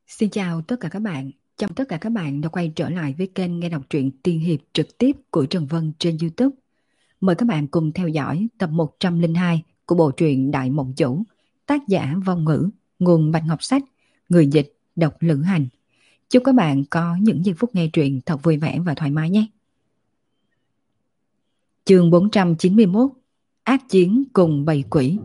Xin chào tất cả các bạn. Chào tất cả các bạn đã quay trở lại với kênh nghe đọc truyện tiên hiệp trực tiếp của Trần Vân trên YouTube. Mời các bạn cùng theo dõi tập 102 của bộ truyện Đại Mộng Chủ, tác giả Vong Ngữ, nguồn Bạch Ngọc Sách, người dịch Độc Lữ Hành. Chúc các bạn có những giây phút nghe truyện thật vui vẻ và thoải mái nhé. Chương 491: Ác chiến cùng bầy quỷ.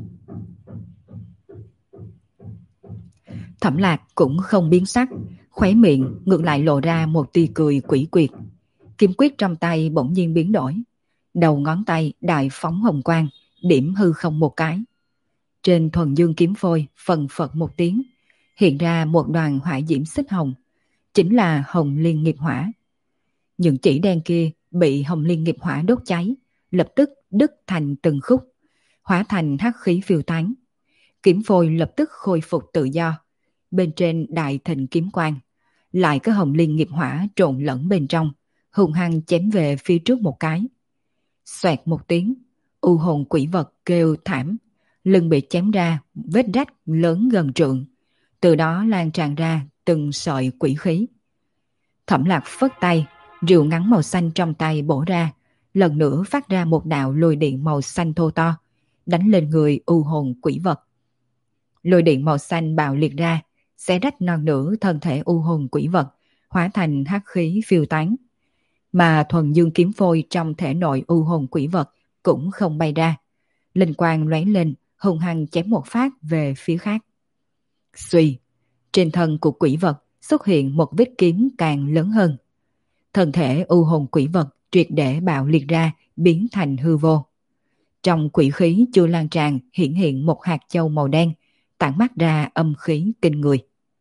Thẩm Lạc cũng không biến sắc, khóe miệng ngược lại lộ ra một tia cười quỷ quyệt. Kiếm quyết trong tay bỗng nhiên biến đổi, đầu ngón tay đại phóng hồng quang, điểm hư không một cái. Trên thuần dương kiếm phôi phần phật một tiếng, hiện ra một đoàn hỏa diễm xích hồng, chính là Hồng Liên Nghiệp Hỏa. Những chỉ đen kia bị Hồng Liên Nghiệp Hỏa đốt cháy, lập tức đứt thành từng khúc, hóa thành hắc khí phiêu tán. Kiếm phôi lập tức khôi phục tự do, bên trên đại thịnh kiếm quang, lại có Hồng Liên Nghiệp Hỏa trộn lẫn bên trong, hung hăng chém về phía trước một cái. Xoẹt một tiếng, u hồn quỷ vật kêu thảm, lưng bị chém ra vết rách lớn gần trượng, từ đó lan tràn ra từng sợi quỷ khí. Thẩm Lạc phất tay, rìu ngắn màu xanh trong tay bổ ra, lần nữa phát ra một đạo lôi điện màu xanh thô to, đánh lên người u hồn quỷ vật. Lôi điện màu xanh bạo liệt ra, xé rách non nửa thân thể u hồn quỷ vật, hóa thành hắc khí phiêu tán. Mà thuần dương kiếm phôi trong thể nội u hồn quỷ vật cũng không bay ra. Linh quang lóe lên, hung hăng chém một phát về phía khác. Xuy, trên thân của quỷ vật xuất hiện một vết kiếm càng lớn hơn. Thân thể u hồn quỷ vật triệt để bạo liệt ra, biến thành hư vô. Trong quỷ khí chưa lan tràn hiện hiện một hạt châu màu đen, tản mát ra âm khí kinh người.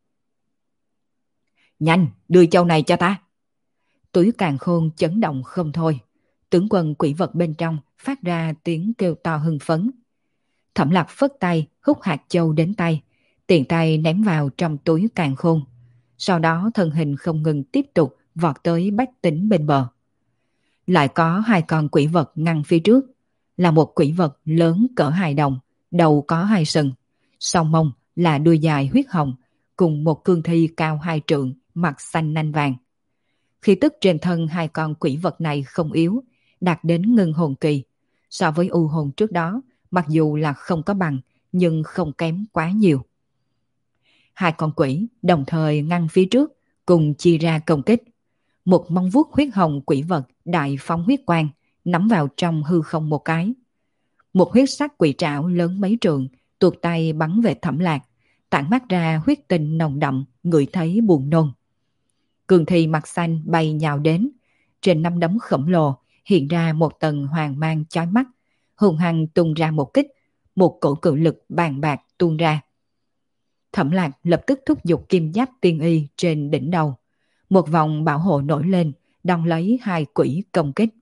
Nhanh, đưa châu này cho ta. Túi càn khôn chấn động không thôi. Tướng quân quỷ vật bên trong phát ra tiếng kêu to hưng phấn. Thẩm Lạc phất tay hút hạt châu đến tay, tiện tay ném vào trong túi càn khôn. Sau đó thân hình không ngừng tiếp tục vọt tới bách tính bên bờ. Lại có hai con quỷ vật ngăn phía trước, là một quỷ vật lớn cỡ hài đồng, đầu có hai sừng, sau mông là đuôi dài huyết hồng, cùng một cương thi cao 2 trượng, mặt xanh nanh vàng. Khí tức trên thân hai con quỷ vật này không yếu, đạt đến ngưng hồn kỳ. So với u hồn trước đó, mặc dù là không có bằng, nhưng không kém quá nhiều. Hai con quỷ đồng thời ngăn phía trước, cùng chia ra công kích. Một móng vuốt huyết hồng quỷ vật đại phóng huyết quang, nắm vào trong hư không một cái. Một huyết sắc quỷ trảo lớn mấy trượng, tuột tay bắn về Thẩm Lạc, tản mát ra huyết tinh nồng đậm, ngửi thấy buồn nôn. Cường thi mặt xanh bay nhào đến, trên nắm đấm khổng lồ hiện ra một tầng hoàng mang chói mắt, hùng hăng tung ra một kích, một cổ cự lực bàn bạc tuôn ra. Thẩm Lạc lập tức thúc giục kim giáp tiên y trên đỉnh đầu, một vòng bảo hộ nổi lên, đón lấy hai quỷ công kích.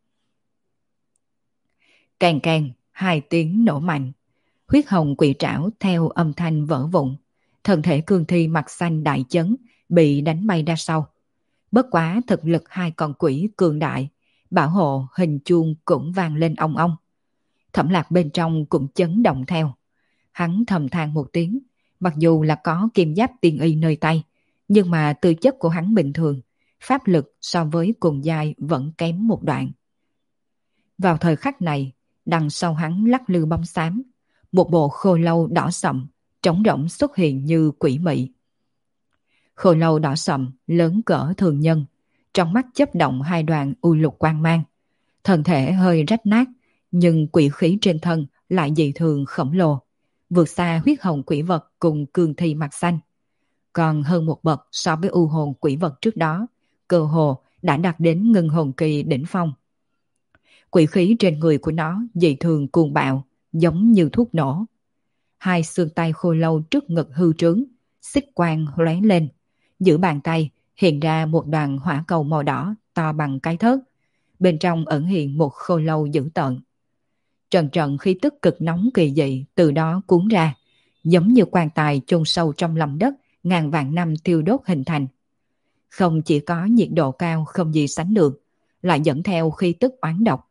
Càng càng, hai tiếng nổ mạnh, huyết hồng quỷ trảo theo âm thanh vỡ vụn, thân thể cương thi mặt xanh đại chấn, bị đánh bay ra sau. Bất quá thực lực hai con quỷ cường đại, bảo hộ hình chuông cũng vang lên ong ong. Thẩm Lạc bên trong cũng chấn động theo. Hắn thầm than một tiếng, mặc dù là có kim giáp tiên y nơi tay, nhưng mà tư chất của hắn bình thường, pháp lực so với cùng giai vẫn kém một đoạn. Vào thời khắc này, đằng sau hắn lắc lư bóng xám, một bộ khô lâu đỏ sậm, trống rỗng xuất hiện như quỷ mị. Khô lâu đỏ sậm lớn cỡ thường nhân, trong mắt chớp động hai đoàn u lục quang mang, thân thể hơi rách nát, nhưng quỷ khí trên thân lại dị thường khổng lồ, vượt xa huyết hồng quỷ vật cùng cương thi mặt xanh, còn hơn một bậc so với u hồn quỷ vật trước đó, cơ hồ đã đạt đến ngưng hồn kỳ đỉnh phong. Quỷ khí trên người của nó dị thường cuồng bạo, giống như thuốc nổ. Hai xương tay khô lâu trước ngực hư trướng, xích quang lóe lên, giữa bàn tay hiện ra một đoàn hỏa cầu màu đỏ to bằng cái thớt, bên trong ẩn hiện một khô lâu dữ tợn. Trận trận khí tức cực nóng kỳ dị từ đó cuốn ra, giống như quan tài chôn sâu trong lòng đất ngàn vạn năm thiêu đốt hình thành. Không chỉ có nhiệt độ cao không gì sánh được, lại dẫn theo khí tức oán độc.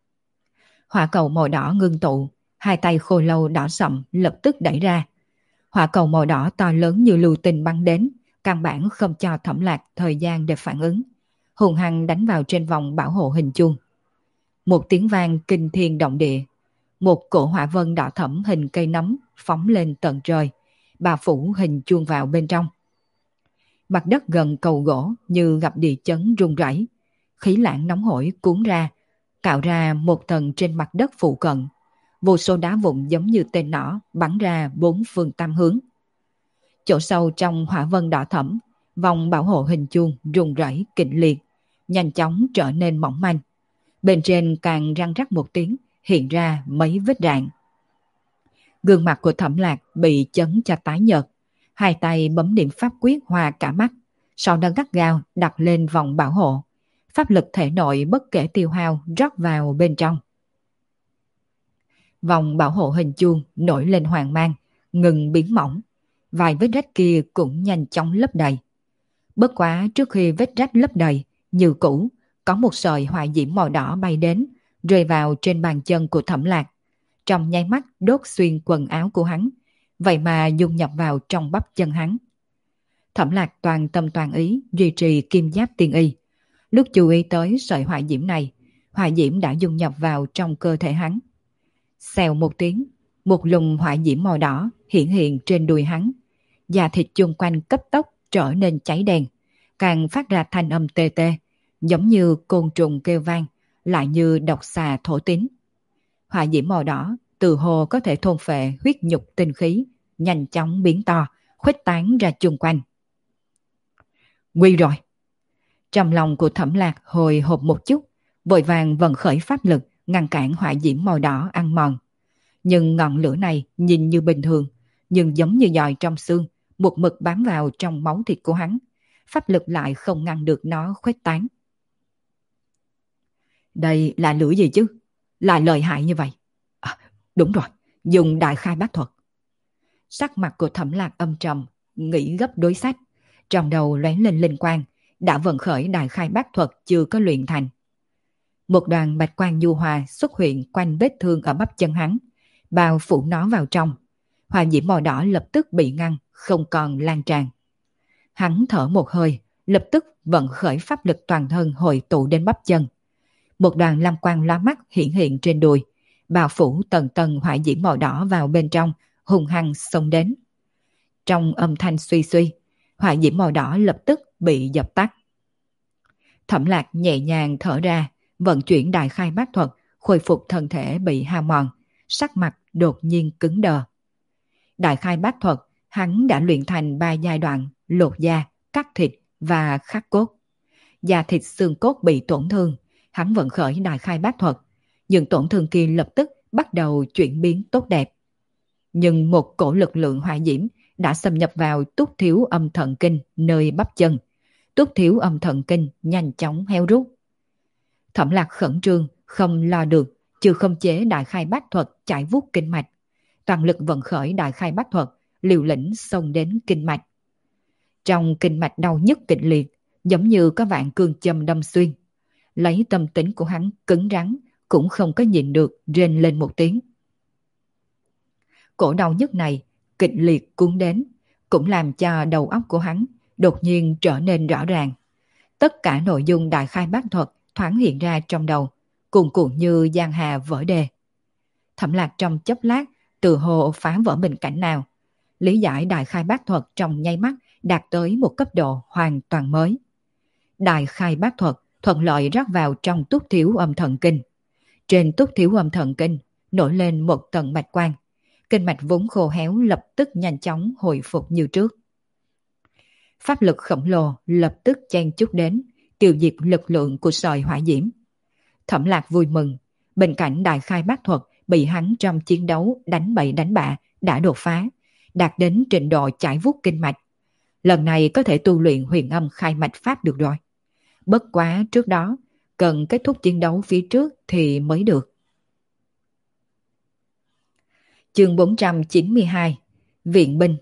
Hỏa cầu màu đỏ ngưng tụ, hai tay khô lâu đỏ sậm lập tức đẩy ra. Hỏa cầu màu đỏ to lớn như lưu tinh bắn đến, căn bản không cho Thẩm Lạc thời gian để phản ứng, hùng hăng đánh vào trên vòng bảo hộ hình chuông. Một tiếng vang kinh thiên động địa, một cổ hỏa vân đỏ thẫm hình cây nấm phóng lên tận trời, bao phủ hình chuông vào bên trong. Mặt đất gần cầu gỗ như gặp địa chấn rung rẩy, khí lãng nóng hổi cuốn ra, tạo ra một tầng trên mặt đất phụ cận. Vô số đá vụn giống như tên nỏ bắn ra bốn phương tám hướng. Chỗ sâu trong hỏa vân đỏ thẫm, vòng bảo hộ hình chuông rung rẩy kịch liệt, nhanh chóng trở nên mỏng manh. Bên trên càng răng rắc một tiếng, hiện ra mấy vết rạn. Gương mặt của Thẩm Lạc bị chấn cho tái nhợt, hai tay bấm niệm pháp quyết hòa cả mắt, sau đó gắt gao đặt lên vòng bảo hộ. Pháp lực thể nội bất kể tiêu hao rót vào bên trong. Vòng bảo hộ hình chuông nổi lên hoàng mang, ngừng biến mỏng. Vài vết rách kia cũng nhanh chóng lấp đầy. Bất quá trước khi vết rách lấp đầy, như cũ, có một sợi hỏa diễm màu đỏ bay đến, rơi vào trên bàn chân của Thẩm Lạc. Trong nháy mắt đốt xuyên quần áo của hắn, vậy mà dung nhập vào trong bắp chân hắn. Thẩm Lạc toàn tâm toàn ý duy trì kim giáp tiên y. Lúc chú ý tới sợi hỏa diễm này, hỏa diễm đã dung nhập vào trong cơ thể hắn. Xèo một tiếng, một lùm hỏa diễm màu đỏ hiện hiện trên đùi hắn. Da thịt chung quanh cấp tốc trở nên cháy đen, càng phát ra thanh âm tê tê, giống như côn trùng kêu vang, lại như độc xà thổ tín. Hỏa diễm màu đỏ từ hồ có thể thôn phệ huyết nhục tinh khí, nhanh chóng biến to, khuếch tán ra chung quanh. Nguy rồi! Trong lòng của Thẩm Lạc hồi hộp một chút, vội vàng vận khởi pháp lực ngăn cản hỏa diễm màu đỏ ăn mòn. Nhưng ngọn lửa này nhìn như bình thường, nhưng giống như giòi trong xương, một mực bám vào trong máu thịt của hắn. Pháp lực lại không ngăn được nó khuếch tán. Đây là lửa gì chứ? Là lợi hại như vậy. À, đúng rồi, dùng đại khai bát thuật. Sắc mặt của Thẩm Lạc âm trầm, nghĩ gấp đối sách. Trong đầu lóe lên linh quang, đã vận khởi đại khai bát thuật chưa có luyện thành. Một đoàn bạch quang nhu hòa xuất hiện quanh vết thương ở bắp chân hắn, bao phủ nó vào trong. Hỏa diễm màu đỏ lập tức bị ngăn, không còn lan tràn. Hắn thở một hơi, lập tức vận khởi pháp lực toàn thân hội tụ đến bắp chân. Một đoàn lam quang lóa mắt hiện hiện trên đùi, bao phủ tầng tầng hỏa diễm màu đỏ vào bên trong, hung hăng xông đến. Trong âm thanh suy suy, hỏa diễm màu đỏ lập tức bị dập tắt. Thẩm Lạc nhẹ nhàng thở ra, vận chuyển đại khai bát thuật, khôi phục thân thể bị hao mòn, sắc mặt đột nhiên cứng đờ. Đại khai bát thuật, hắn đã luyện thành 3 giai đoạn: lột da, cắt thịt và khắc cốt. Da thịt xương cốt bị tổn thương, hắn vận khởi đại khai bát thuật, nhưng tổn thương kia lập tức bắt đầu chuyển biến tốt đẹp. Nhưng một cổ lực lượng hỏa diễm đã xâm nhập vào túc thiếu âm thận kinh nơi bắp chân. Túc thiếu âm thận kinh nhanh chóng héo rút. Thẩm Lạc khẩn trương, không lo được, trừ không chế đại khai bát thuật chải vuốt kinh mạch. Toàn lực vận khởi đại khai bát thuật, liều lĩnh xông đến kinh mạch. Trong kinh mạch đau nhức kịch liệt, giống như có vạn cương châm đâm xuyên. Lấy tâm tính của hắn cứng rắn, cũng không có nhịn được rên lên một tiếng. Cổ đau nhức này kịch liệt cuốn đến, cũng làm cho đầu óc của hắn đột nhiên trở nên rõ ràng. Tất cả nội dung đại khai bát thuật thoáng hiện ra trong đầu, cuồn cuộn như giang hà vỡ đê. Thẩm Lạc trong chốc lát từ hồ phá vỡ bình cảnh nào, lý giải đại khai bát thuật trong nháy mắt đạt tới một cấp độ hoàn toàn mới. Đại khai bát thuật thuận lợi rót vào trong túc thiếu âm thận kinh. Trên túc thiếu âm thận kinh nổi lên một tầng bạch quang, kinh mạch vốn khô héo lập tức nhanh chóng hồi phục như trước. Pháp lực khổng lồ lập tức chen chúc đến, tiêu diệt lực lượng của sợi hỏa diễm. Thẩm Lạc vui mừng, bên cạnh đại khai bát thuật bị hắn trong chiến đấu đánh bậy đánh bạ đã đột phá, đạt đến trình độ chải vuốt kinh mạch. Lần này có thể tu luyện huyền âm khai mạch pháp được rồi. Bất quá trước đó, cần kết thúc chiến đấu phía trước thì mới được. Chương 492: Viện binh.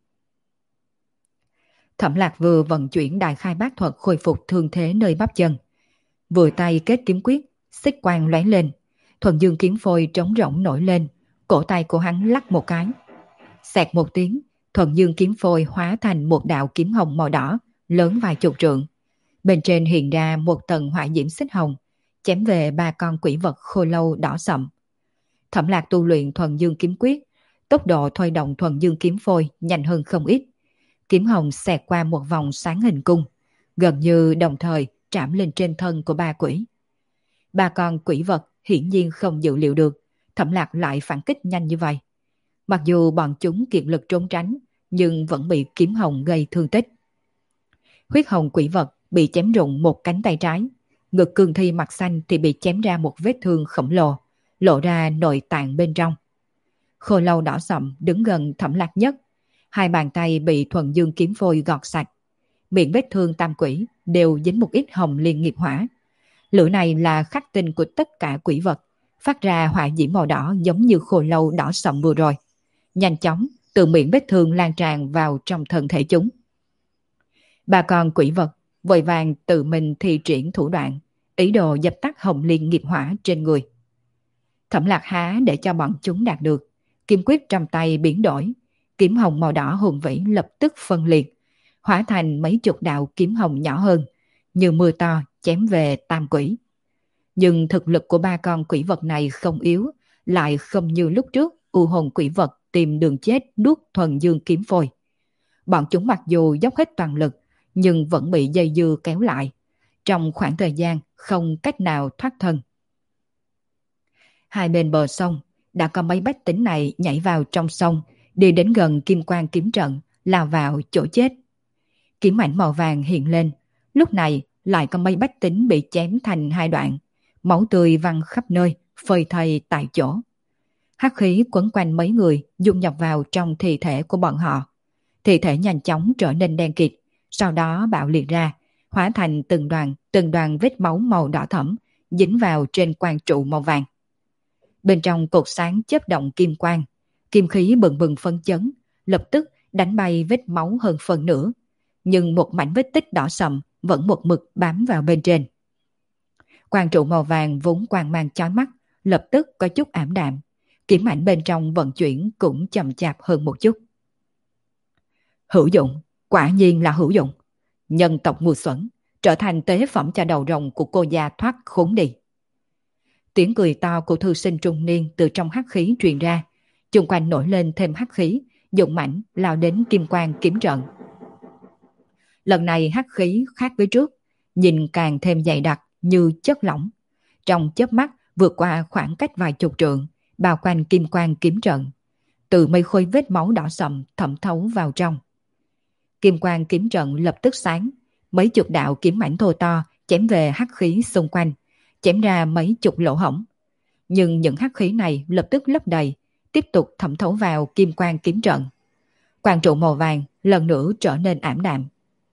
Thẩm Lạc vừa vận chuyển đại khai bát thuật khôi phục thương thế nơi bắp chân, vừa tay kết kiếm quyết, xích quang lóe lên, thuần dương kiếm phôi trống rỗng nổi lên, cổ tay của hắn lắc một cái, xẹt một tiếng, Thuần dương kiếm phôi hóa thành một đạo kiếm hồng màu đỏ, lớn vài chục trượng. Bên trên hiện ra một tầng hỏa diễm xích hồng, chém về 3 con quỷ vật khô lâu đỏ sậm. Thẩm Lạc tu luyện thuần dương kiếm quyết, tốc độ thôi động thuần dương kiếm phôi nhanh hơn không ít. Kiếm hồng xẹt qua một vòng sáng hình cung, gần như đồng thời trảm lên trên thân của 3 quỷ. 3 con quỷ vật hiển nhiên không dự liệu được Thẩm Lạc lại phản kích nhanh như vậy. Mặc dù bọn chúng kiệt lực trốn tránh, nhưng vẫn bị kiếm hồng gây thương tích. Huyết hồng quỷ vật bị chém rụng một cánh tay trái, ngực cương thi mặt xanh thì bị chém ra một vết thương khổng lồ, lộ ra nội tạng bên trong. Khô lâu đỏ sậm đứng gần Thẩm Lạc nhất, 2 bàn tay bị thuần dương kiếm phôi gọt sạch. Miệng vết thương tam quỷ đều dính một ít hồng liên nghiệp hỏa. Lửa này là khắc tinh của tất cả quỷ vật, phát ra hỏa diễm màu đỏ giống như khô lâu đỏ sậm vừa rồi. Nhanh chóng từ miệng vết thương lan tràn vào trong thân thể chúng. 3 con quỷ vật vội vàng tự mình thi triển thủ đoạn, ý đồ dập tắt hồng liên nghiệp hỏa trên người. Thẩm Lạc há để cho bọn chúng đạt được, kiếm quyết trong tay biến đổi, kiếm hồng màu đỏ hùng vĩ lập tức phân liệt, hóa thành mấy chục đạo kiếm hồng nhỏ hơn, như mưa to chém về tam quỷ. Nhưng thực lực của 3 con quỷ vật này không yếu, lại không như lúc trước u hồn quỷ vật tìm đường chết nuốt thuần dương kiếm phôi. Bọn chúng mặc dù dốc hết toàn lực, nhưng vẫn bị dây dưa kéo lại, trong khoảng thời gian không cách nào thoát thân. Hai bên bờ sông đã có mấy bách tính này nhảy vào trong sông, đi đến gần kim quan kiếm trận, lao vào chỗ chết. Kiếm ảnh màu vàng hiện lên, lúc này lại có mấy bách tính bị chém thành 2 đoạn, máu tươi văng khắp nơi, phơi thây tại chỗ. Hắc khí quấn quanh mấy người dung nhập vào trong thi thể của bọn họ. Thi thể nhanh chóng trở nên đen kịt, sau đó bạo liệt ra, hóa thành từng đoàn vết máu màu đỏ thẫm, dính vào trên quan trụ màu vàng. Bên trong cột sáng chớp động kim quang, kim khí bừng bừng phấn chấn, lập tức đánh bay vết máu hơn phần nửa, nhưng một mảnh vết tích đỏ sậm vẫn một mực bám vào bên trên. Quan trụ màu vàng vốn quang mang chói mắt, lập tức có chút ảm đạm, kiếm ảnh bên trong vận chuyển cũng chậm chạp hơn một chút. Hữu dụng, quả nhiên là hữu dụng. Nhân tộc ngu xuẩn, trở thành tế phẩm cho đầu rồng của cô gia thoát khốn đi. Tiếng cười to của thư sinh trung niên từ trong hắc khí truyền ra, chung quanh nổi lên thêm hắc khí, dũng mãnh lao đến kim quang kiếm trận. Lần này hắc khí khác với trước, nhìn càng thêm dày đặc như chất lỏng. Trong chớp mắt vượt qua khoảng cách vài chục trượng, bao quanh kim quang kiếm trận. Từ mây khôi vết máu đỏ sậm thẩm thấu vào trong. Kim quang kiếm trận lập tức sáng, mấy chục đạo kiếm ảnh thô to chém về hắc khí xung quanh, chém ra mấy chục lỗ hổng. Nhưng những hắc khí này lập tức lấp đầy, tiếp tục thẩm thấu vào kim quang kiếm trận. Quang trụ màu vàng lần nữa trở nên ảm đạm.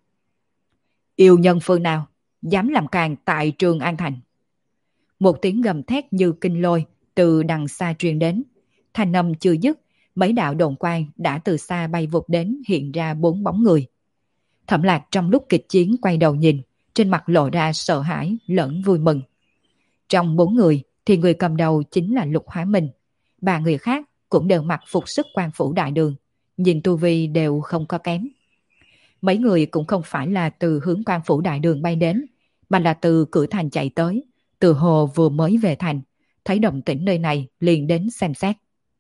Yêu nhân phương nào dám làm càn tại Trường An Thành? Một tiếng gầm thét như kinh lôi từ đằng xa truyền đến. Thanh âm chưa dứt, mấy đạo đồn quang đã từ xa bay vụt đến, hiện ra 4 bóng người. Thẩm Lạc trong lúc kịch chiến quay đầu nhìn, trên mặt lộ ra sợ hãi lẫn vui mừng. Trong 4 người thì người cầm đầu chính là Lục Hóa Minh. 3 người khác cũng đều mặc phục sức quan phủ đại đường, nhìn tu vi đều không có kém. Mấy người cũng không phải là từ hướng quan phủ đại đường bay đến, mà là từ cửa thành chạy tới, từ hồ vừa mới về thành, thấy động tĩnh nơi này liền đến xem xét.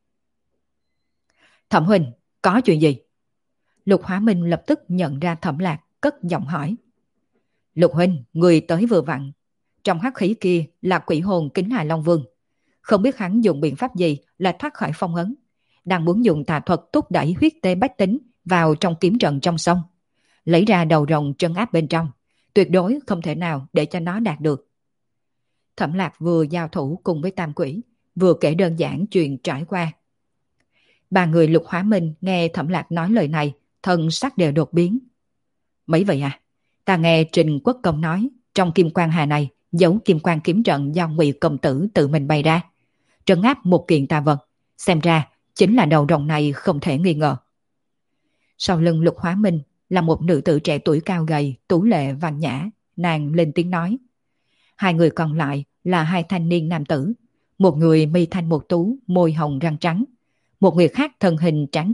Thẩm huynh, có chuyện gì? Lục Hóa Minh lập tức nhận ra Thẩm Lạc, cất giọng hỏi. Lục huynh, người tới vừa vặn. Trong hắc khí kia là quỷ hồn Kính Hà Long Vương. Không biết hắn dùng biện pháp gì là thoát khỏi phong ấn, đang muốn dùng tà thuật thúc đẩy huyết tê bách tính vào trong kiếm trận trong sông, lấy ra đầu rồng trấn áp bên trong, tuyệt đối không thể nào để cho nó đạt được. Thẩm Lạc vừa giao thủ cùng với tam quỷ, vừa kể đơn giản chuyện trải qua. 3 người Lục Hóa Minh nghe Thẩm Lạc nói lời này, thân sắc đều đột biến. Mấy vậy à? Ta nghe Trình Quốc Công nói, trong kim quan hà này giấu kim quan kiếm trận do Ngụy công tử tự mình bày ra, trấn áp một kiện tà vật, xem ra chính là đầu rồng này không thể nghi ngờ. Sau lưng Lục Hóa Minh là một nữ tử trẻ tuổi cao gầy, tú lệ văn nhã, nàng lên tiếng nói. 2 người còn lại là 2 thanh niên nam tử, một người mi thanh một tú, môi hồng răng trắng, một người khác thân hình tráng kiện,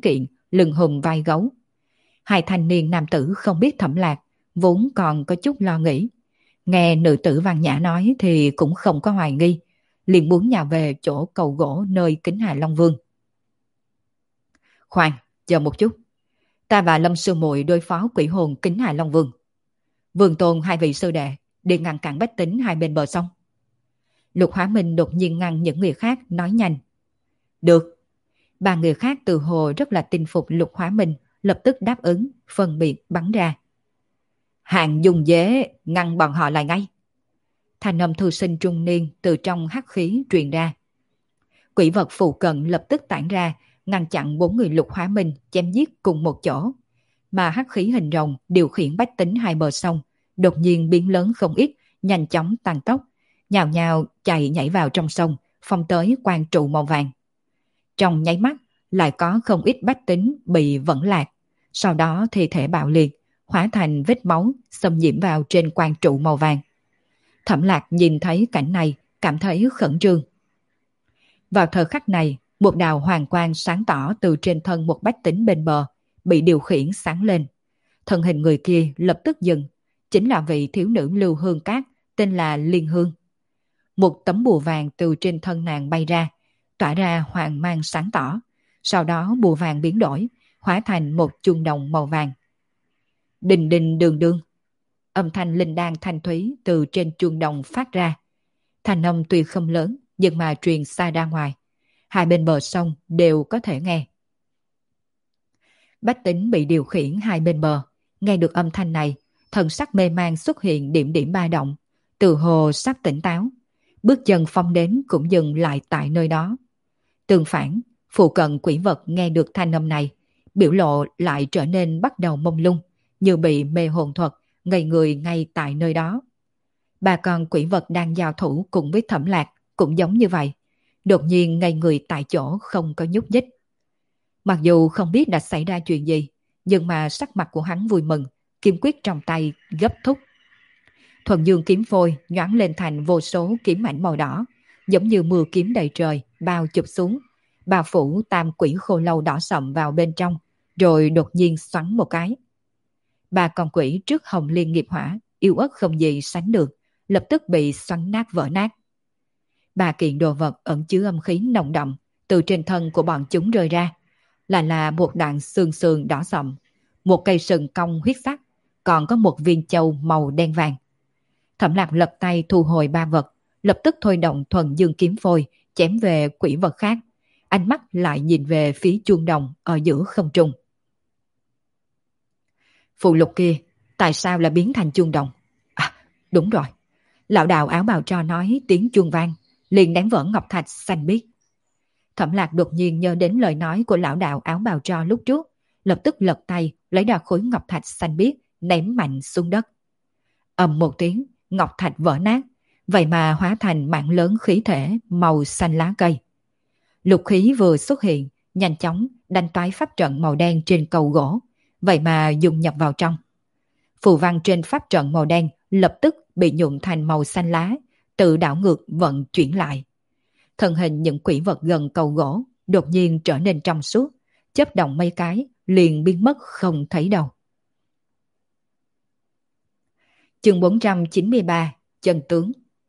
lưng hùm vai gấu. Hai thanh niên nam tử không biết Thẩm Lạc, vốn còn có chút lo nghĩ. Nghe nữ tử Văn Nhã nói thì cũng không có hoài nghi, liền muốn nhào về chỗ cầu gỗ nơi Kính Hà Long Vương. Khoan, chờ một chút. Ta và Lâm sư muội đối phó quỷ hồn Kính Hà Long Vương. Vương Tôn hai vị sư đệ đi ngăn cản bách tính hai bên bờ sông. Lục Hóa Minh đột nhiên ngăn những người khác nói nhanh. Được. Ba người khác từ hồ rất là tin phục Lục Hóa Minh, lập tức đáp ứng, phân biệt bắn ra. Hàng dùng dế ngăn bọn họ lại ngay. Thanh âm thư sinh trung niên từ trong hắc khí truyền ra. Quỷ vật phụ cận lập tức tản ra, ngăn chặn bốn người Lục Hóa Minh chém giết cùng một chỗ. Mà hắc khí hình rồng điều khiển bách tính hai bờ sông, đột nhiên biến lớn không ít, nhanh chóng tăng tốc, nhào nhào chạy nhảy vào trong sông, phong tới quang trụ màu vàng. Trong nháy mắt, lại có không ít bách tính bị vẫn lạc. Sau đó thi thể bạo liệt, hóa thành vết máu xâm nhiễm vào trên quang trụ màu vàng. Thẩm Lạc nhìn thấy cảnh này, cảm thấy khẩn trương. Vào thời khắc này, một đạo hoàng quang sáng tỏ từ trên thân một bách tính bên bờ, bị điều khiển sáng lên. Thân hình người kia lập tức dừng, chính là vị thiếu nữ Lưu Hương Cát, tên là Liên Hương. Một tấm bùa vàng từ trên thân nàng bay ra, tỏa ra hoàng mang sáng tỏ. Sau đó bùa vàng biến đổi, hóa thành một chuông đồng màu vàng. Đình đình đường đường. Âm thanh linh đan thanh thúy từ trên chuông đồng phát ra. Thanh âm tuy không lớn, nhưng mà truyền xa ra ngoài. Hai bên bờ sông đều có thể nghe. Bách tính bị điều khiển hai bên bờ, nghe được âm thanh này, thần sắc mê man xuất hiện điểm điểm ba động, từ hồ sắp tỉnh táo. Bước chân phong đến cũng dừng lại tại nơi đó. Tương phản, phụ cận quỷ vật nghe được thanh âm này, biểu lộ lại trở nên bắt đầu mông lung, như bị mê hồn thuật, ngây người ngay tại nơi đó. Ba con quỷ vật đang giao thủ cùng với Thẩm Lạc cũng giống như vậy, đột nhiên ngây người tại chỗ không có nhúc nhích. Mặc dù không biết đã xảy ra chuyện gì, nhưng mà sắc mặt của hắn vui mừng, kiếm quyết trong tay gấp thúc. Thuần dương kiếm phôi nhoáng lên thành vô số kiếm ảnh màu đỏ, giống như mưa kiếm đầy trời, bao chụp xuống, bao phủ tam quỷ khô lâu đỏ sậm vào bên trong, rồi đột nhiên xoắn một cái. Ba con quỷ trước hồng liên nghiệp hỏa, yếu ớt không gì sánh được, lập tức bị xoắn nát vỡ nát. Ba kiện đồ vật ẩn chứa âm khí nồng đậm, từ trên thân của bọn chúng rơi ra, là một đoạn xương sườn đỏ sậm, một cây sừng cong huyết sắc, còn có một viên châu màu đen vàng. Thẩm Lạc lật tay thu hồi ba vật, lập tức thôi động thuần dương kiếm phôi, chém về quỷ vật khác. Ánh mắt lại nhìn về phía chuông đồng ở giữa không trung. Phụ lục kia, tại sao lại biến thành chuông đồng? À, đúng rồi. Lão đạo áo bào tro nói tiếng chuông vang, liền đánh vỡ ngọc thạch xanh biếc. Thẩm Lạc đột nhiên nhớ đến lời nói của lão đạo áo bào tro lúc trước, lập tức lật tay lấy ra khối ngọc thạch xanh biếc, ném mạnh xuống đất. Ầm một tiếng, ngọc thạch vỡ nát, vậy mà hóa thành mảng lớn khí thể màu xanh lá cây. Lục khí vừa xuất hiện, nhanh chóng đánh toái pháp trận màu đen trên cầu gỗ, vậy mà dung nhập vào trong. Phù văn trên pháp trận màu đen lập tức bị nhuộm thành màu xanh lá, tự đảo ngược vận chuyển lại. Thân hình những quỷ vật gần cầu gỗ đột nhiên trở nên trong suốt, chớp động mấy cái liền biến mất không thấy đâu. Chương 493, chân tướng.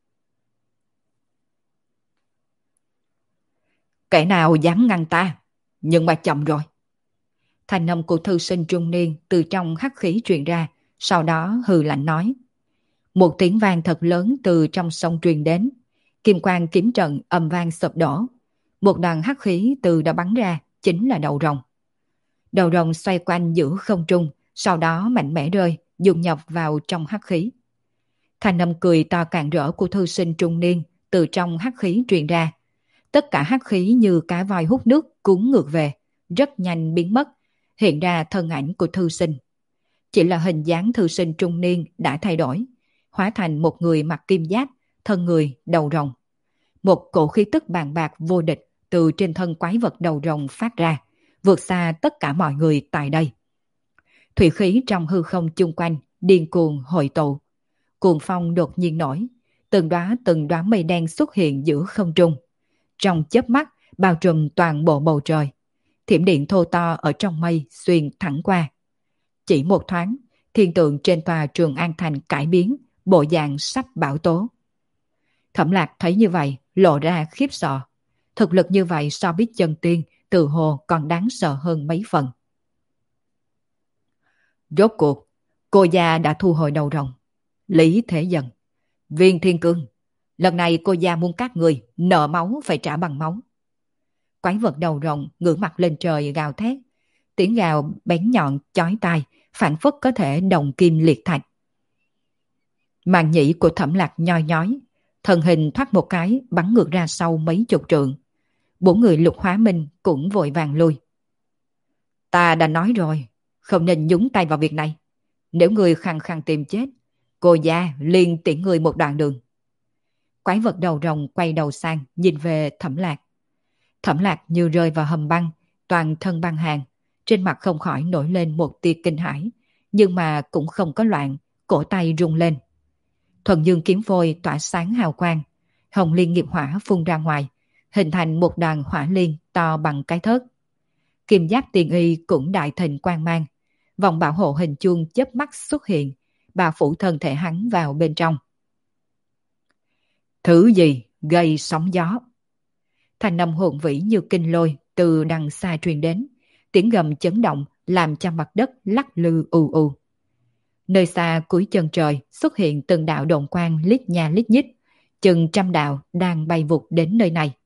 Kẻ nào dám ngăn ta? Nhưng mà chậm rồi. Thanh âm của thư sinh trung niên từ trong hắc khí truyền ra, sau đó hừ lạnh nói. Một tiếng vang thật lớn từ trong sông truyền đến, kim quang kiếm trận ầm vang sụp đổ. Một đoàn hắc khí từ đó bắn ra, chính là đầu rồng. Đầu rồng xoay quanh giữa không trung, sau đó mạnh mẽ rơi, dung nhập vào trong hắc khí. Thanh âm cười to càn rỡ của thư sinh trung niên từ trong hắc khí truyền ra. Tất cả hắc khí như cá voi hút nước cuốn ngược về, rất nhanh biến mất, hiện ra thân ảnh của thư sinh. Chỉ là hình dáng thư sinh trung niên đã thay đổi, hóa thành một người mặc kim giáp, thân người đầu rồng. Một cổ khí tức bàn bạc vô địch từ trên thân quái vật đầu rồng phát ra, vượt xa tất cả mọi người tại đây. Thủy khí trong hư không chung quanh điên cuồng hội tụ. Cuồng phong đột nhiên nổi, từng đóa mây đen xuất hiện giữa không trung. Trong chớp mắt bao trùm toàn bộ bầu trời. thiểm điện thô to ở trong mây xuyên thẳng qua. Chỉ một thoáng, thiên tượng trên tòa Trường An Thành cải biến, bộ dạng sắp bão tố. Thẩm Lạc thấy như vậy, lộ ra khiếp sợ. Thực lực như vậy so với chân tiên, tự hồ còn đáng sợ hơn mấy phần. Rốt cuộc, cô già đã thu hồi đầu rồng. Lý Thế Dân, Viên Thiên Cương, lần này cô già muốn các người nợ máu phải trả bằng máu. Quái vật đầu rồng ngửa mặt lên trời gào thét. Tiếng gào bén nhọn chói tai, phảng phất có thể đồng kim liệt thạch. Màn nhĩ của Thẩm Lạc nhoi nhói, thân hình thoát một cái bắn ngược ra sau mấy chục trượng. 4 người Lục Hóa Minh cũng vội vàng lui. Ta đã nói rồi, không nên nhúng tay vào việc này. Nếu người khăng khăng tìm chết, cô già liền tiễn người một đoạn đường. Quái vật đầu rồng quay đầu sang nhìn về Thẩm Lạc. Thẩm Lạc như rơi vào hầm băng, toàn thân băng hàng, trên mặt không khỏi nổi lên một tia kinh hãi, nhưng mà cũng không có loạn, cổ tay rung lên. Thuần Dương kiếm phôi tỏa sáng hào quang, hồng liên nghiệp hỏa phun ra ngoài, hình thành một đoàn hỏa liên to bằng cái thớt. Kim giáp tiền y cũng đại thịnh quang mang, vòng bảo hộ hình chuông chớp mắt xuất hiện, bao phủ thân thể hắn vào bên trong. Thứ gì gây sóng gió? Thanh âm hùng vĩ như kinh lôi từ đằng xa truyền đến, tiếng gầm chấn động làm cho mặt đất lắc lư ù ù. Nơi xa cuối chân trời xuất hiện từng đạo độn quang lít nha lít nhít, chừng trăm đạo đang bay vụt đến nơi này.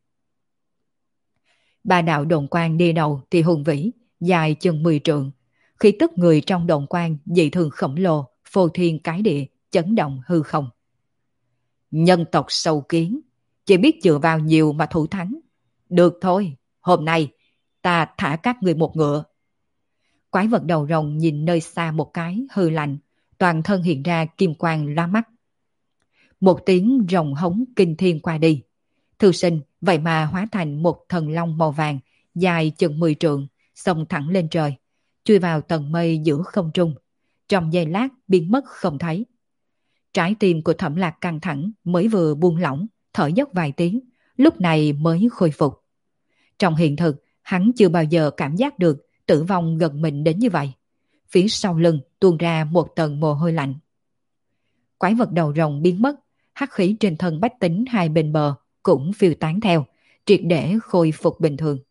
3 đạo độn quang đi đầu thì hùng vĩ, dài chừng 10 trượng. Khí tức người trong độn quang dị thường khổng lồ, phô thiên cái địa, chấn động hư không. Nhân tộc sâu kiến, chỉ biết dựa vào nhiều mà thủ thắng. Được thôi, hôm nay ta thả các người một ngựa. Quái vật đầu rồng nhìn nơi xa một cái, hư lạnh, toàn thân hiện ra kim quang lóa mắt. Một tiếng rồng hống kinh thiên qua đi. Thư sinh vậy mà hóa thành một thần long màu vàng, dài chừng 10 trượng, xông thẳng lên trời, chui vào tầng mây giữa không trung. Trong giây lát biến mất không thấy. Trái tim của Thẩm Lạc căng thẳng, mới vừa buông lỏng, thở dốc vài tiếng, lúc này mới khôi phục. Trong hiện thực, hắn chưa bao giờ cảm giác được tử vong gần mình đến như vậy. Phía sau lưng tuôn ra một tầng mồ hôi lạnh. Quái vật đầu rồng biến mất, hắc khí trên thân bách tính hai bên bờ cũng phiêu tán theo, triệt để khôi phục bình thường.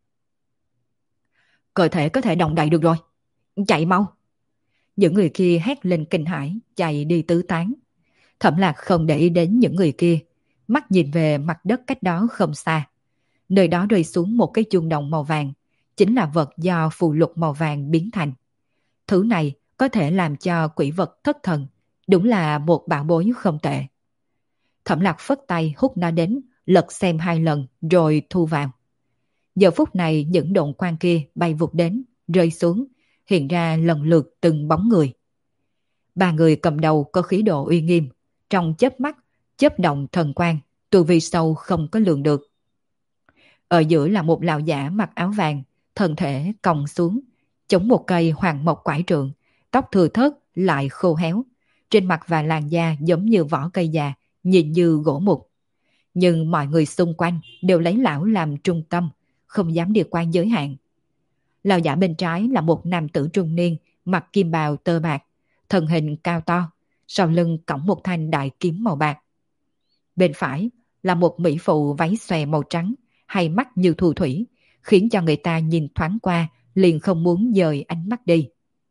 Cơ thể có thể động đậy được rồi, chạy mau. Những người kia hét lên kinh hãi, chạy đi tứ tán. Thẩm Lạc không để ý đến những người kia, mắt nhìn về mặt đất cách đó không xa. Nơi đó rơi xuống một cái chuông đồng màu vàng, chính là vật do phù lục màu vàng biến thành. Thứ này có thể làm cho quỷ vật thất thần, đúng là một bảo bối không tệ. Thẩm Lạc phất tay hút nó đến, lật xem 2 lần rồi thu vào. Giờ phút này những độn quang kia bay vụt đến, rơi xuống, hiện ra lần lượt từng bóng người. 3 người cầm đầu có khí độ uy nghiêm, trong chớp mắt, chớp động thần quang, tu vi sâu không có lường được. Ở giữa là một lão giả mặc áo vàng, thân thể còng xuống, chống một cây hoàng mộc quải trượng, tóc thừa thớt lại khô héo, trên mặt và làn da giống như vỏ cây già, nhìn như gỗ mục. Nhưng mọi người xung quanh đều lấy lão làm trung tâm, không dám đi qua giới hạn. Lão giả bên trái là một nam tử trung niên, mặc kim bào tơ bạc, thân hình cao to, sau lưng cõng một thanh đại kiếm màu bạc. Bên phải là một mỹ phụ váy xòe màu trắng, hay mắt như thu thủy, khiến cho người ta nhìn thoáng qua liền không muốn dời ánh mắt đi.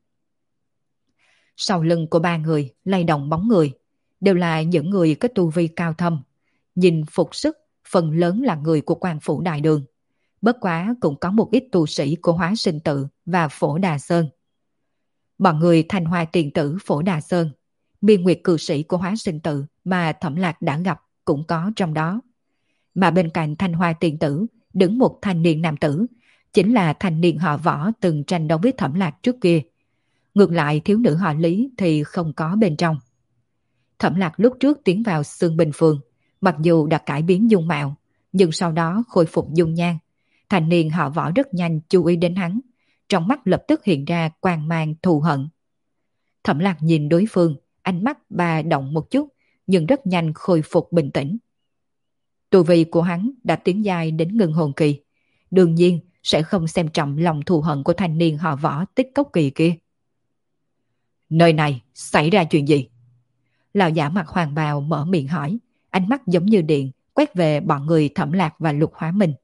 Sau lưng của 3 người lay động bóng người, đều là những người có tu vi cao thâm. Nhìn phục sức, phần lớn là người của quan phủ đại đường. Bất quá cũng có một ít tu sĩ của Hóa Sinh Tự và Phổ Đà Sơn. Bọn người Thanh Hoa Tiền Tử Phổ Đà Sơn, Miên Nguyệt cư sĩ của Hóa Sinh Tự mà Thẩm Lạc đã gặp cũng có trong đó. Mà bên cạnh Thanh Hoa Tiền Tử đứng một thanh niên nam tử, chính là thanh niên họ Võ từng tranh đấu với Thẩm Lạc trước kia. Ngược lại thiếu nữ họ Lý thì không có bên trong. Thẩm Lạc lúc trước tiến vào Xương Bình Phường, mặc dù đã cải biến dung mạo, nhưng sau đó khôi phục dung nhan. Thanh niên họ Võ rất nhanh chú ý đến hắn, trong mắt lập tức hiện ra quang mang thù hận. Thẩm Lạc nhìn đối phương, ánh mắt bà động một chút, nhưng rất nhanh khôi phục bình tĩnh. Tu vi của hắn đã tiến giai đến ngưng hồn kỳ, đương nhiên sẽ không xem trọng lòng thù hận của thanh niên họ Võ Tích Cốc Kỳ kia. Nơi này xảy ra chuyện gì? Lão giả mặc hoàng bào mở miệng hỏi, ánh mắt giống như điện quét về bọn người Thẩm Lạc và Lục Hóa Minh.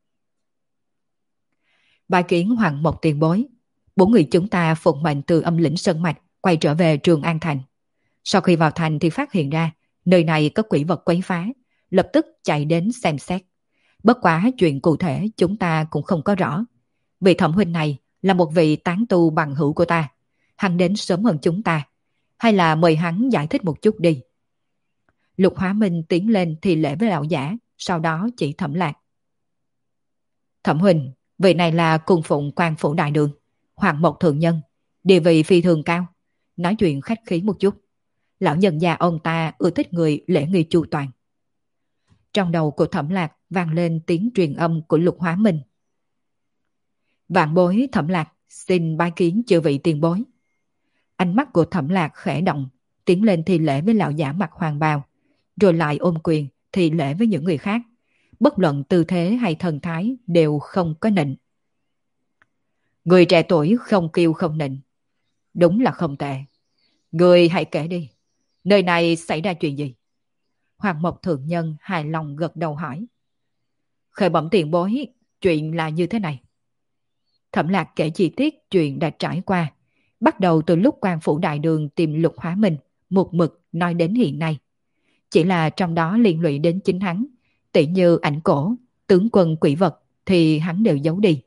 Bái kiến Hoàng Mộc tiền bối, 4 người chúng ta phụng mệnh từ âm lĩnh Sơn Mạch quay trở về Trường An Thành. Sau khi vào thành thì phát hiện ra nơi này có quỷ vật quấy phá, lập tức chạy đến xem xét. Bất quá chuyện cụ thể chúng ta cũng không có rõ. Vị Thẩm huynh này là một vị tán tu bằng hữu của ta, hắn đến sớm hơn chúng ta, hay là mời hắn giải thích một chút đi. Lục Hóa Minh tiến lên thì lễ với lão giả, sau đó chỉ Thẩm Lạc. Thẩm huynh, vị này là cung phụng quan phủ đại đường, Hoàng Mộc thượng nhân, địa vị phi thường cao, nói chuyện khách khí một chút. Lão nhân già ông ta ưa thích người lễ nghi chu toàn. Trong đầu của Thẩm Lạc vang lên tiếng truyền âm của Lục Hóa Minh. Vạn bối Thẩm Lạc xin bái kiến chư vị tiền bối. Ánh mắt của Thẩm Lạc khẽ động, tiến lên thi lễ với lão giả mặc hoàng bào, rồi lại ôm quyền thi lễ với những người khác. Bất luận tư thế hay thần thái đều không có nịnh. Người trẻ tuổi không kiêu không nịnh, đúng là không tệ. Người hãy kể đi, nơi này xảy ra chuyện gì? Hoàng Mộc thượng nhân hài lòng gật đầu hỏi. Khởi bẩm tiền bối, chuyện là như thế này. Thẩm Lạc kể chi tiết chuyện đã trải qua, bắt đầu từ lúc quan phủ đại đường tìm Lục Hóa Minh, một mực nói đến hiện nay. Chỉ là trong đó liên lụy đến chính hắn, tỉ như ảnh cổ, tướng quân quỷ vật thì hắn đều giấu đi.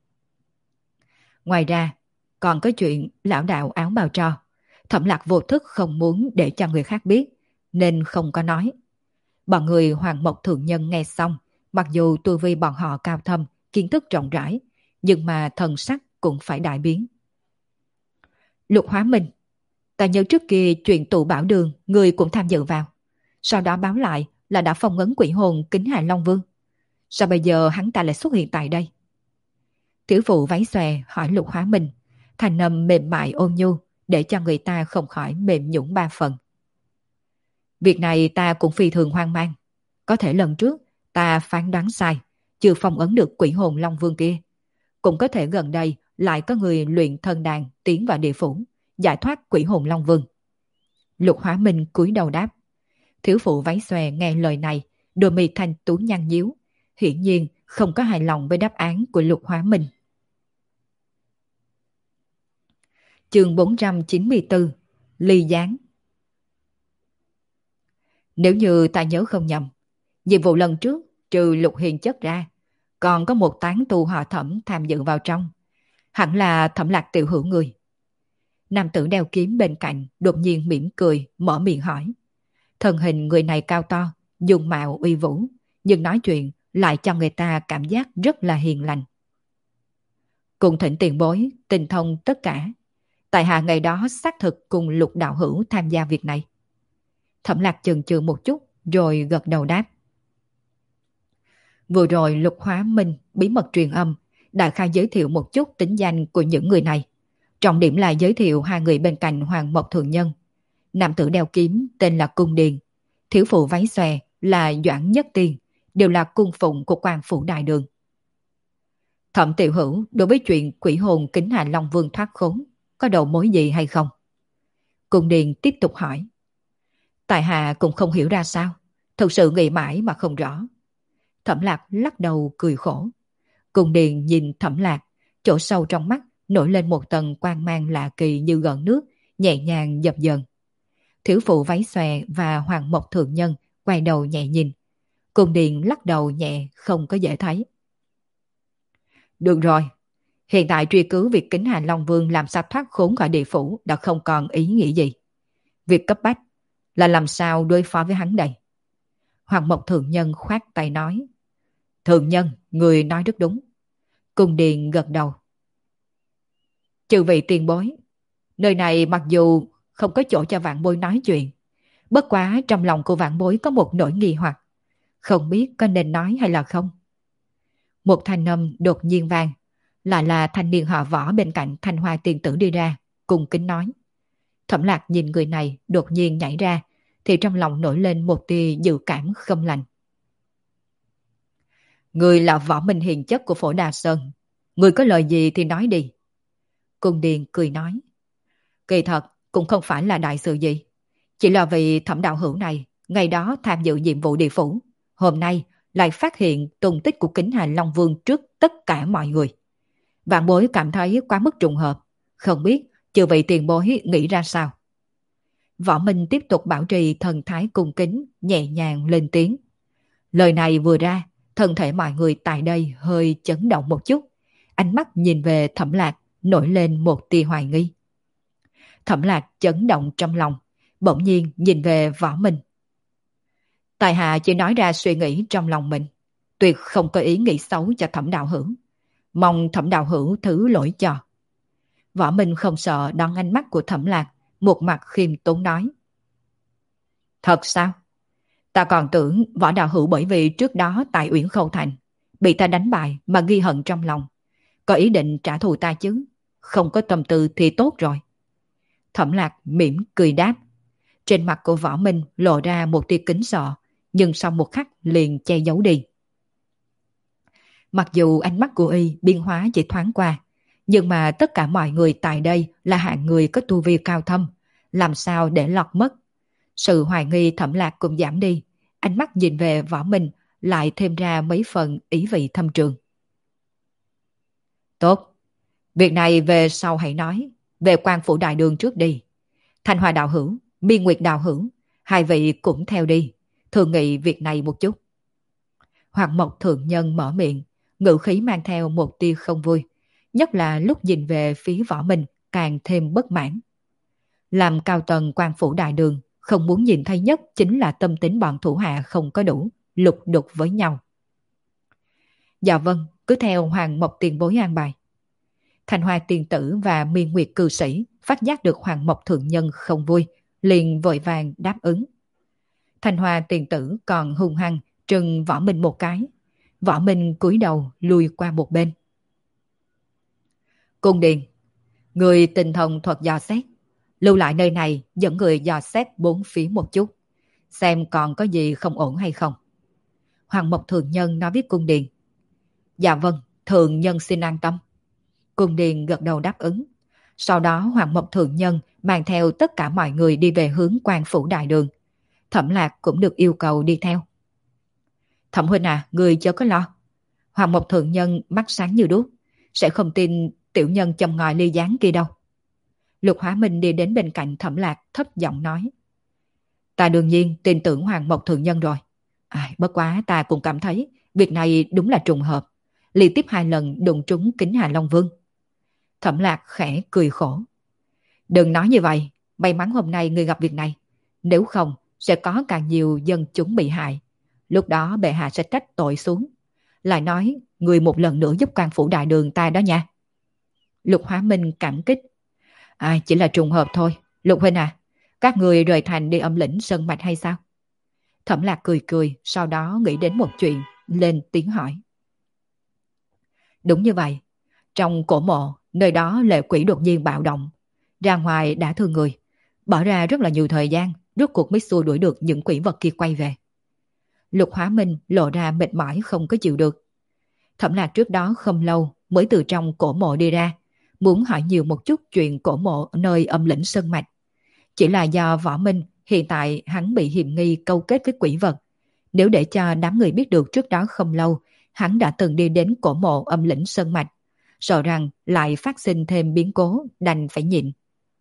Ngoài ra, còn có chuyện lão đạo áo bào tro. Thẩm Lạc vô thức không muốn để cho người khác biết, nên không có nói. Bọn người Hoàng Mộc thượng nhân nghe xong, mặc dù tu vi bọn họ cao thâm, kiến thức rộng rãi, nhưng mà thần sắc cũng phải đại biến. Lục Hóa Minh, ta nhớ trước kia chuyện tụ bảo đường, người cũng tham dự vào. Sau đó báo lại là đã phong ấn quỷ hồn Kính Hà Long Vương. Sao bây giờ hắn ta lại xuất hiện tại đây? Tiểu phụ váy xòe hỏi Lục Hóa Minh, thành âm mềm mại ôn nhu, để cho người ta không khỏi mềm nhũn 3 phần. Việc này ta cũng phi thường hoang mang. Có thể lần trước ta phán đoán sai, chưa phong ấn được quỷ hồn Long Vương kia. Cũng có thể gần đây lại có người luyện thân đàn tiến vào địa phủ, giải thoát quỷ hồn Long Vương. Lục Hóa Minh cúi đầu đáp. Thiếu phụ váy xòe nghe lời này, đôi mi thanh tú nhăn nhíu, hiển nhiên không có hài lòng với đáp án của Lục Hóa Minh. Chương 494 Ly gián. Nếu như ta nhớ không nhầm, nhiệm vụ lần trước trừ Lục Hiền Chất ra, còn có một tán tu họ Thẩm tham dự vào trong. Hẳn là Thẩm Lạc tiểu hữu người. Nam tử đeo kiếm bên cạnh đột nhiên mỉm cười, mở miệng hỏi. Thân hình người này cao to, dung mạo uy vũ, nhưng nói chuyện lại cho người ta cảm giác rất là hiền lành. Cùng thỉnh tiền bối, tinh thông tất cả. Tại hạ ngày đó xác thực cùng Lục đạo hữu tham gia việc này. Thẩm Lạc chần chừ một chút, rồi gật đầu đáp. Vừa rồi Lục Hóa Minh bí mật truyền âm, đại khai giới thiệu một chút tính danh của những người này. Trọng điểm là giới thiệu 2 người bên cạnh Hoàng Mộc thượng nhân. Nam tử đeo kiếm tên là Cung Điền, thiếu phụ váy xòe là Doãn Nhất Tiên, đều là cung phụng của quan phủ đại đường. Thẩm tiểu hữu đối với chuyện quỷ hồn Kính Hà Long Vương thoát khốn, có đầu mối gì hay không? Cung Điền tiếp tục hỏi. Tại hạ cũng không hiểu ra sao, thực sự nghĩ mãi mà không rõ. Thẩm Lạc lắc đầu cười khổ. Cung Điền nhìn Thẩm Lạc, chỗ sâu trong mắt nổi lên một tầng quang mang lạ kỳ như gợn nước, nhẹ nhàng dập dần. Thiếu phụ váy xòe và Hoàng Mộc thượng nhân quay đầu nhẹ nhìn. Cung Điền lắc đầu nhẹ, không có dễ thấy. Được rồi, hiện tại truy cứu việc Kính Hà Long Vương làm sao thoát khốn khỏi địa phủ đã không còn ý nghĩa gì. Việc cấp bách là làm sao đối phó với hắn đây. Hoàng Mộc thượng nhân khoát tay nói. Thượng nhân, người nói rất đúng. Cung Điền gật đầu. Chư vị tiền bối, nơi này mặc dù không có chỗ cho vạn bối nói chuyện, bất quá trong lòng của vạn bối có một nỗi nghi hoặc, không biết có nên nói hay là không. Một thanh âm đột nhiên vang, lại là thanh niên họ Võ bên cạnh Thanh Hoa tiên tử đi ra, cung kính nói. Thẩm Lạc nhìn người này đột nhiên nhảy ra, thì trong lòng nổi lên một tia dự cảm không lành. Người là Võ Minh Hiền Chất của Phổ Đà Sơn, Người có lời gì thì nói đi. Cung Điền cười nói. Kỳ thật cũng không phải là đại sự gì. Chỉ là vì Thẩm đạo hữu này ngày đó tham dự nhiệm vụ địa phủ, hôm nay lại phát hiện tung tích của Kính Hà Long Vương trước tất cả mọi người. Vạn bối cảm thấy quá mức trùng hợp, không biết chư vị tiền bối nghĩ ra sao. Võ Minh tiếp tục bảo trì thần thái cung kính, nhẹ nhàng lên tiếng. Lời này vừa ra, thân thể mọi người tại đây hơi chấn động một chút, ánh mắt nhìn về Thẩm Lạc nổi lên một tia hoài nghi. Thẩm Lạc chấn động trong lòng, bỗng nhiên nhìn về Võ Minh. Tài hạ chỉ nói ra suy nghĩ trong lòng mình, tuyệt không có ý nghĩ xấu cho Thẩm đạo hữu. Mong Thẩm đạo hữu thứ lỗi cho. Võ Minh không sợ đón ánh mắt của Thẩm Lạc, một mặt khiêm tốn nói. Thật sao? Ta còn tưởng Võ đạo hữu bởi vì trước đó tại Uyển Khâu Thành bị ta đánh bại mà ghi hận trong lòng, có ý định trả thù ta chứ. Không có tâm tư thì tốt rồi. Thẩm Lạc mỉm cười đáp. Trên mặt của Võ Minh lộ ra một tia kính sợ, nhưng sau một khắc liền che giấu đi. Mặc dù ánh mắt của y biến hóa chỉ thoáng qua, nhưng mà tất cả mọi người tại đây là hạng người có tu vi cao thâm, làm sao để lọt mất. Sự hoài nghi Thẩm Lạc cũng giảm đi, ánh mắt nhìn về Võ Minh lại thêm ra mấy phần ý vị thâm trường. Tốt, việc này về sau hãy nói, về Quan Phủ Đại Đường trước đi. Thanh Hoa đạo hữu, Miên Nguyệt đạo hữu, hai vị cũng theo đi, thường nghị việc này một chút. Hoàng Mộc thượng nhân mở miệng, ngữ khí mang theo một tia không vui, nhất là lúc nhìn về phía Võ Minh càng thêm bất mãn. Làm cao tầng Quan Phủ Đại Đường, không muốn nhìn thấy nhất chính là tâm tính bọn thủ hạ không có đủ, lục đục với nhau. Dạ vâng, cứ theo Hoàng Mộc tiền bối an bài. Thanh Hoa tiên tử và Miên Nguyệt cư sĩ phát giác được Hoàng Mộc thượng nhân không vui, liền vội vàng đáp ứng. Thanh Hoa tiền tử còn hung hăng trừng Võ Minh một cái. Võ Minh cúi đầu lùi qua một bên. Cung Điền, người tinh thông thuật dò xét, lưu lại nơi này dẫn người dò xét bốn phía một chút, xem còn có gì không ổn hay không. Hoàng Mộc thượng nhân nói với Cung Điền. Dạ vâng, thượng nhân xin an tâm. Cung Điền gật đầu đáp ứng. Sau đó Hoàng Mộc thượng nhân mang theo tất cả mọi người đi về hướng Quan Phủ Đại Đường. Thẩm Lạc cũng được yêu cầu đi theo. Thẩm huynh à, người chớ có lo. Hoàng Mộc thượng nhân mắt sáng như đuốc, sẽ không tin tiểu nhân châm ngòi ly gián kia đâu. Lục Hóa Minh đi đến bên cạnh Thẩm Lạc thấp giọng nói. Ta đương nhiên tin tưởng Hoàng Mộc thượng nhân rồi. Bất quá ta cũng cảm thấy việc này đúng là trùng hợp. Liên tiếp 2 lần đụng trúng Kính Hà Long Vương. Thẩm Lạc khẽ cười khổ. Đừng nói như vậy, may mắn hôm nay người gặp việc này. Nếu không, sẽ có càng nhiều dân chúng bị hại. Lúc đó bệ hạ sẽ trách tội xuống. Lại nói, người một lần nữa giúp Quan Phủ Đại Đường ta đó nha. Lục Hóa Minh cảm kích. Chỉ là trùng hợp thôi. Lục huynh à, các người rời thành đi âm lĩnh Sơn Mạch hay sao? Thẩm Lạc cười cười, sau đó nghĩ đến một chuyện, lên tiếng hỏi. Đúng như vậy. Trong cổ mộ, nơi đó lệ quỷ đột nhiên bạo động. Ra ngoài đã thương người. Bỏ ra rất là nhiều thời gian, rốt cuộc mới xua đuổi được những quỷ vật kia quay về. Lục Hóa Minh lộ ra mệt mỏi không có chịu được. Thẩm Lạc trước đó không lâu mới từ trong cổ mộ đi ra, muốn hỏi nhiều một chút chuyện cổ mộ nơi âm lĩnh Sơn Mạch. Chỉ là do Võ Minh hiện tại hắn bị hiềm nghi câu kết với quỷ vật. Nếu để cho đám người biết được trước đó không lâu, hắn đã từng đi đến cổ mộ âm lĩnh Sơn Mạch, sợ rằng lại phát sinh thêm biến cố, đành phải nhịn.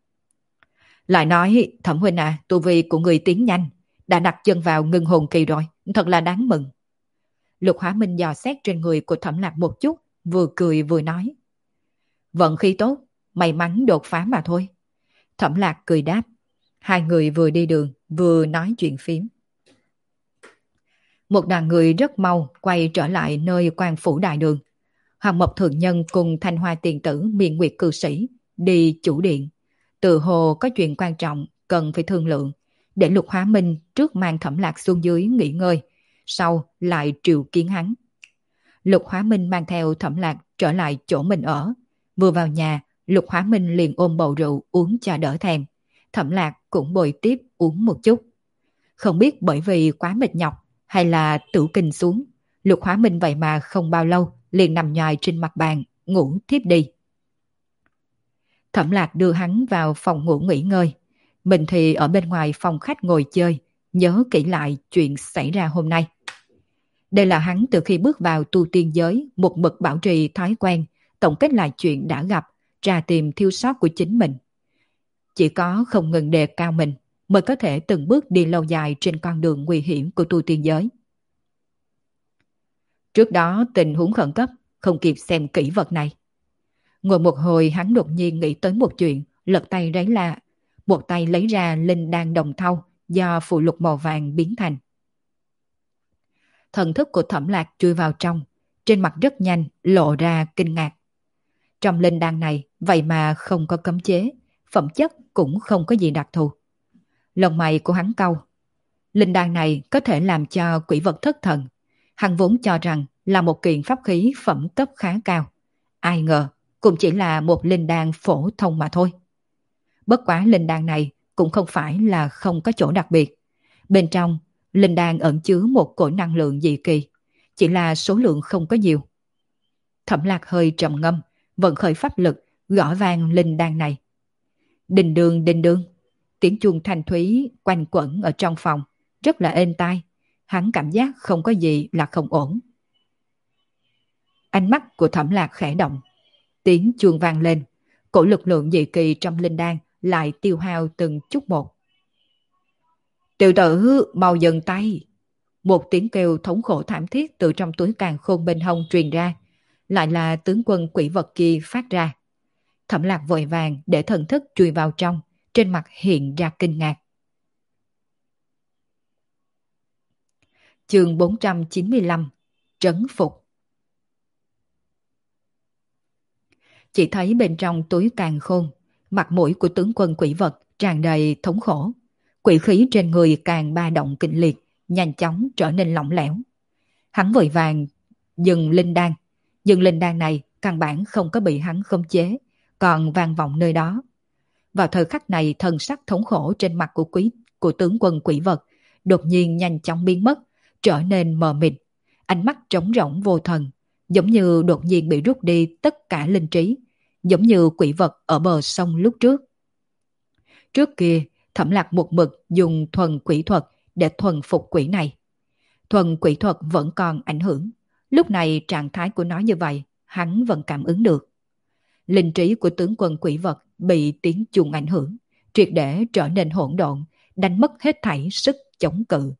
Lại nói, Thẩm huynh à, tu vi của người tiến nhanh, đã đặt chân vào ngưng hồn kỳ rồi, thật là đáng mừng. Lục Hóa Minh dò xét trên người của Thẩm Lạc một chút, vừa cười vừa nói. Vận khí tốt, may mắn đột phá mà thôi. Thẩm Lạc cười đáp. Hai người vừa đi đường, vừa nói chuyện phím. Một đoàn người rất mau quay trở lại nơi Quan Phủ Đại Đường. Hoàng Mộc thượng nhân cùng Thanh Hoa tiền tử Miên Nguyệt cư sĩ đi chủ điện. Tự hồ có chuyện quan trọng cần phải thương lượng, để Lục Hóa Minh trước mang Thẩm Lạc xuống dưới nghỉ ngơi, sau lại triệu kiến hắn. Lục Hóa Minh mang theo Thẩm Lạc trở lại chỗ mình ở. Vừa vào nhà, Lục Hóa Minh liền ôm bầu rượu uống cho đỡ thèm. Thẩm Lạc cũng bồi tiếp uống một chút. Không biết bởi vì quá mệt nhọc hay là tử kinh xuống, Lục Hóa Minh vậy mà không bao lâu liền nằm nhòi trên mặt bàn, ngủ thiếp đi. Thẩm Lạc đưa hắn vào phòng ngủ nghỉ ngơi. Mình thì ở bên ngoài phòng khách ngồi chơi, nhớ kỹ lại chuyện xảy ra hôm nay. Đây là hắn từ khi bước vào tu tiên giới một mực bảo trì thói quen, tổng kết lại chuyện đã gặp, tra tìm thiếu sót của chính mình. Chỉ có không ngừng đề cao mình mới có thể từng bước đi lâu dài trên con đường nguy hiểm của tu tiên giới. Trước đó tình huống khẩn cấp, không kịp xem kỹ vật này. Ngồi một hồi hắn đột nhiên nghĩ tới một chuyện, lật tay lấy là một tay lấy ra linh đan đồng thau do phụ lục màu vàng biến thành. Thần thức của Thẩm Lạc chui vào trong, trên mặt rất nhanh lộ ra kinh ngạc. Trong linh đan này vậy mà không có cấm chế, phẩm chất cũng không có gì đặc thù. Lông mày của hắn cau. Linh đan này có thể làm cho quỷ vật thất thần. Hắn vốn cho rằng là một kiện pháp khí phẩm cấp khá cao. Ai ngờ cũng chỉ là một linh đan phổ thông mà thôi. Bất quá linh đan này cũng không phải là không có chỗ đặc biệt. Bên trong, linh đan ẩn chứa một cỗ năng lượng dị kỳ, chỉ là số lượng không có nhiều. Thẩm Lạc hơi trầm ngâm, vận khởi pháp lực, gõ vang linh đan này. Đình đương, tiếng chuông thanh thúy quanh quẩn ở trong phòng, rất là êm tai. Hắn cảm giác không có gì là không ổn. Ánh mắt của Thẩm Lạc khẽ động, tiếng chuông vang lên, cổ lực lượng dị kỳ trong linh đan lại tiêu hao từng chút một. Tiểu tử mau dừng tay. Một tiếng kêu thống khổ thảm thiết từ trong túi càn khôn bên hông truyền ra, lại là tướng quân quỷ vật kia phát ra. Thẩm Lạc vội vàng để thần thức chui vào trong, trên mặt hiện ra kinh ngạc. Chương 495 Trấn phục. Chỉ thấy bên trong túi càn khôn, mặt mũi của tướng quân quỷ vật tràn đầy thống khổ. Quỷ khí trên người càng ba động kịch liệt, nhanh chóng trở nên lỏng lẻo. Hắn vội vàng dừng linh đan này căn bản không có bị hắn khống chế, còn vang vọng nơi đó. Vào thời khắc này, thần sắc thống khổ trên mặt của tướng quân quỷ vật đột nhiên nhanh chóng biến mất, trở nên mờ mịt, ánh mắt trống rỗng vô thần, giống như đột nhiên bị rút đi tất cả linh trí, giống như quỷ vật ở bờ sông lúc trước. Trước kia, Thẩm Lạc một mực dùng thuần quỷ thuật để thuần phục quỷ này. Thuần quỷ thuật vẫn còn ảnh hưởng, lúc này trạng thái của nó như vậy, hắn vẫn cảm ứng được. Linh trí của tướng quân quỷ vật bị tiếng chuông ảnh hưởng, triệt để trở nên hỗn độn, đánh mất hết thảy sức chống cự.